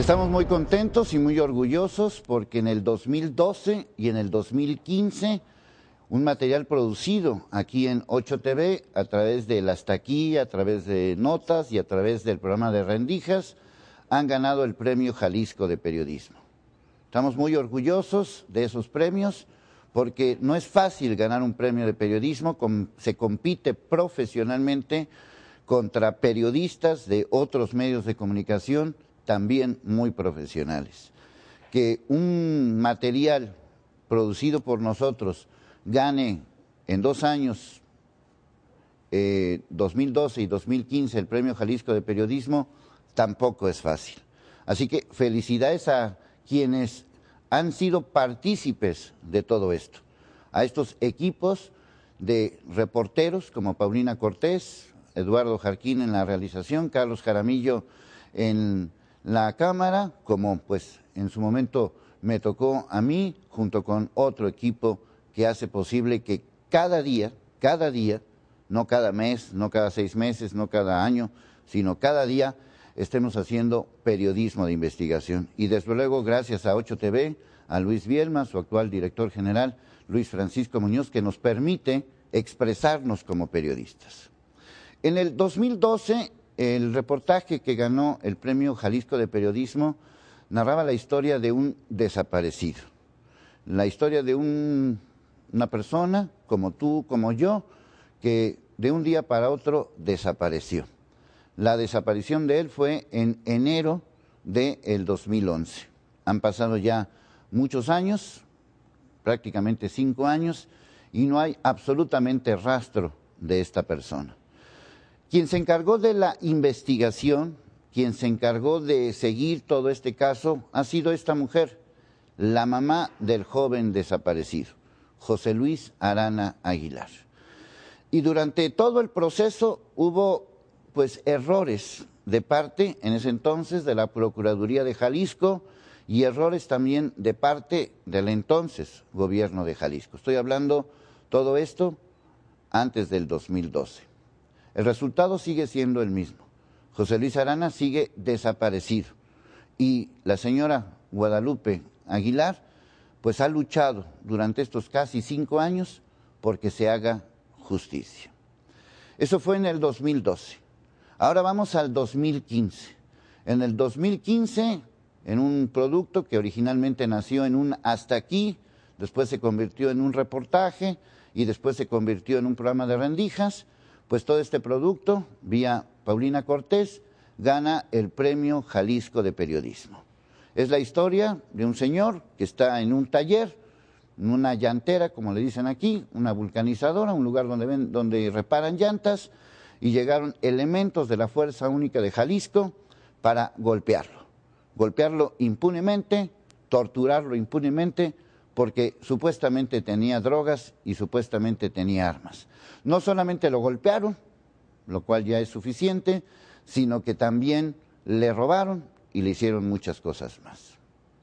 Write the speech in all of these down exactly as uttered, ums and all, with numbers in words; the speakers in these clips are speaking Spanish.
Estamos muy contentos y muy orgullosos porque en el dos mil doce y en el dos mil quince un material producido aquí en ocho T V a través del Hasta Aquí, a través de notas y a través del programa de Rendijas han ganado el Premio Jalisco de Periodismo. Estamos muy orgullosos de esos premios porque no es fácil ganar un premio de periodismo, se compite profesionalmente contra periodistas de otros medios de comunicación también muy profesionales. Que un material producido por nosotros gane en dos años, eh, dos mil doce y dos mil quince, el Premio Jalisco de Periodismo, tampoco es fácil. Así que felicidades a quienes han sido partícipes de todo esto, a estos equipos de reporteros como Paulina Cortés, Eduardo Jarquín en la realización, Carlos Jaramillo en la cámara, como pues en su momento me tocó a mí, junto con otro equipo que hace posible que cada día, cada día, no cada mes, no cada seis meses, no cada año, sino cada día estemos haciendo periodismo de investigación. Y desde luego gracias a ocho T V, a Luis Bielma, su actual director general, Luis Francisco Muñoz, que nos permite expresarnos como periodistas. En el dos mil doce, el reportaje que ganó el Premio Jalisco de Periodismo narraba la historia de un desaparecido, la historia de un, una persona como tú, como yo, que de un día para otro desapareció. La desaparición de él fue en enero del dos mil once. Han pasado ya muchos años, prácticamente cinco años, y no hay absolutamente rastro de esta persona. Quien se encargó de la investigación, quien se encargó de seguir todo este caso, ha sido esta mujer, la mamá del joven desaparecido, José Luis Arana Aguilar. Y durante todo el proceso hubo pues errores de parte, en ese entonces, de la Procuraduría de Jalisco y errores también de parte del entonces gobierno de Jalisco. Estoy hablando todo esto antes del dos mil doce. El resultado sigue siendo el mismo. José Luis Arana sigue desaparecido y la señora Guadalupe Aguilar pues ha luchado durante estos casi cinco años porque se haga justicia. Eso fue en el dos mil doce. Ahora vamos al dos mil quince. En el dos mil quince, en un producto que originalmente nació en un Hasta Aquí, después se convirtió en un reportaje y después se convirtió en un programa de Rendijas, pues todo este producto, vía Paulina Cortés, gana el Premio Jalisco de Periodismo. Es la historia de un señor que está en un taller, en una llantera, como le dicen aquí, una vulcanizadora, un lugar donde, ven, donde reparan llantas, y llegaron elementos de la Fuerza Única de Jalisco para golpearlo. Golpearlo impunemente, torturarlo impunemente, porque supuestamente tenía drogas y supuestamente tenía armas. No solamente lo golpearon, lo cual ya es suficiente, sino que también le robaron y le hicieron muchas cosas más.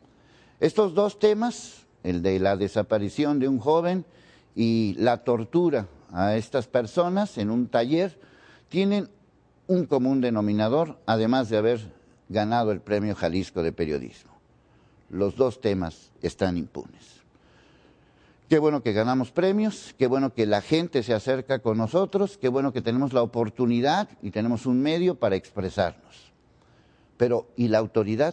Estos dos temas, el de la desaparición de un joven y la tortura a estas personas en un taller, tienen un común denominador, además de haber ganado el Premio Jalisco de Periodismo. Los dos temas están impunes. Qué bueno que ganamos premios, qué bueno que la gente se acerca con nosotros, qué bueno que tenemos la oportunidad y tenemos un medio para expresarnos. Pero, ¿y la autoridad?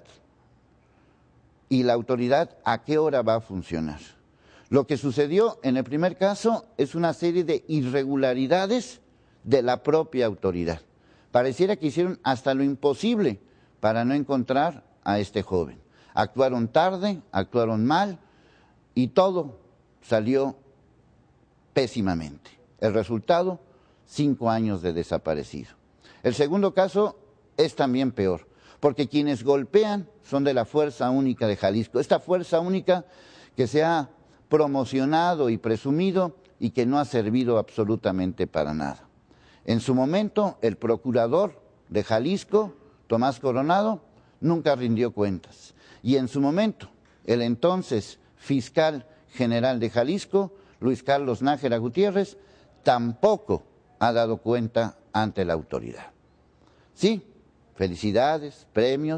¿Y la autoridad a qué hora va a funcionar? Lo que sucedió en el primer caso es una serie de irregularidades de la propia autoridad. Pareciera que hicieron hasta lo imposible para no encontrar a este joven. Actuaron tarde, actuaron mal y todo salió pésimamente. El resultado, cinco años de desaparecido. El segundo caso es también peor, porque quienes golpean son de la Fuerza Única de Jalisco. Esta Fuerza Única que se ha promocionado y presumido y que no ha servido absolutamente para nada. En su momento, el procurador de Jalisco, Tomás Coronado, nunca rindió cuentas. Y en su momento, el entonces fiscal general de Jalisco, Luis Carlos Nájera Gutiérrez, tampoco ha dado cuenta ante la autoridad. Sí, felicidades, premios,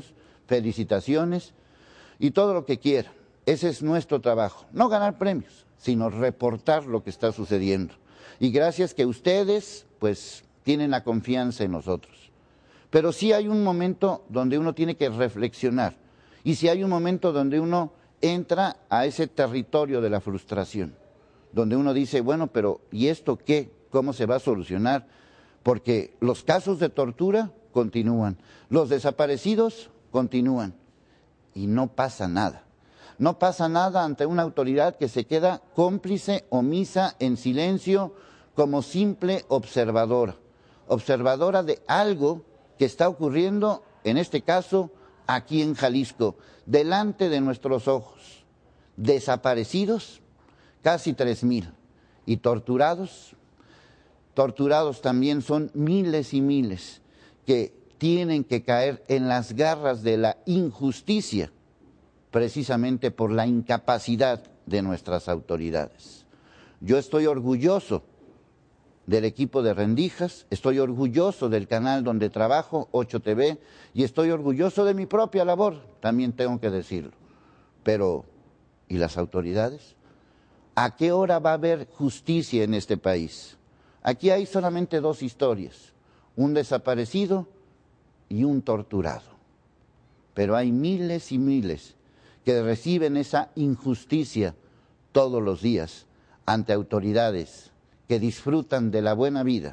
felicitaciones y todo lo que quiera. Ese es nuestro trabajo, no ganar premios, sino reportar lo que está sucediendo. Y gracias que ustedes, pues, tienen la confianza en nosotros. Pero sí hay un momento donde uno tiene que reflexionar, y sí hay un momento donde uno entra a ese territorio de la frustración, donde uno dice, bueno, pero ¿y esto qué? ¿Cómo se va a solucionar? Porque los casos de tortura continúan, los desaparecidos continúan, y no pasa nada. No pasa nada ante una autoridad que se queda cómplice, omisa, en silencio, como simple observadora. Observadora de algo que está ocurriendo, en este caso, aquí en Jalisco, delante de nuestros ojos. Desaparecidos, casi tres mil. Y torturados, torturados también son miles y miles que tienen que caer en las garras de la injusticia, precisamente por la incapacidad de nuestras autoridades. Yo estoy orgulloso del equipo de Rendijas, estoy orgulloso del canal donde trabajo, ocho T V, y estoy orgulloso de mi propia labor, también tengo que decirlo. Pero, ¿y las autoridades? ¿A qué hora va a haber justicia en este país? Aquí hay solamente dos historias, un desaparecido y un torturado. Pero hay miles y miles que reciben esa injusticia todos los días ante autoridades que disfrutan de la buena vida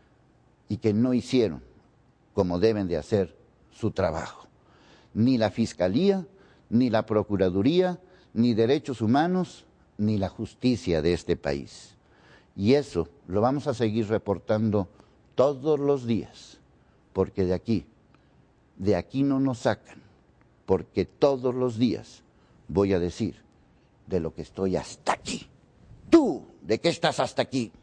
y que no hicieron como deben de hacer su trabajo. Ni la Fiscalía, ni la Procuraduría, ni Derechos Humanos, ni la justicia de este país. Y eso lo vamos a seguir reportando todos los días, porque de aquí, de aquí no nos sacan, porque todos los días voy a decir de lo que estoy hasta aquí. ¿Tú de qué estás hasta aquí?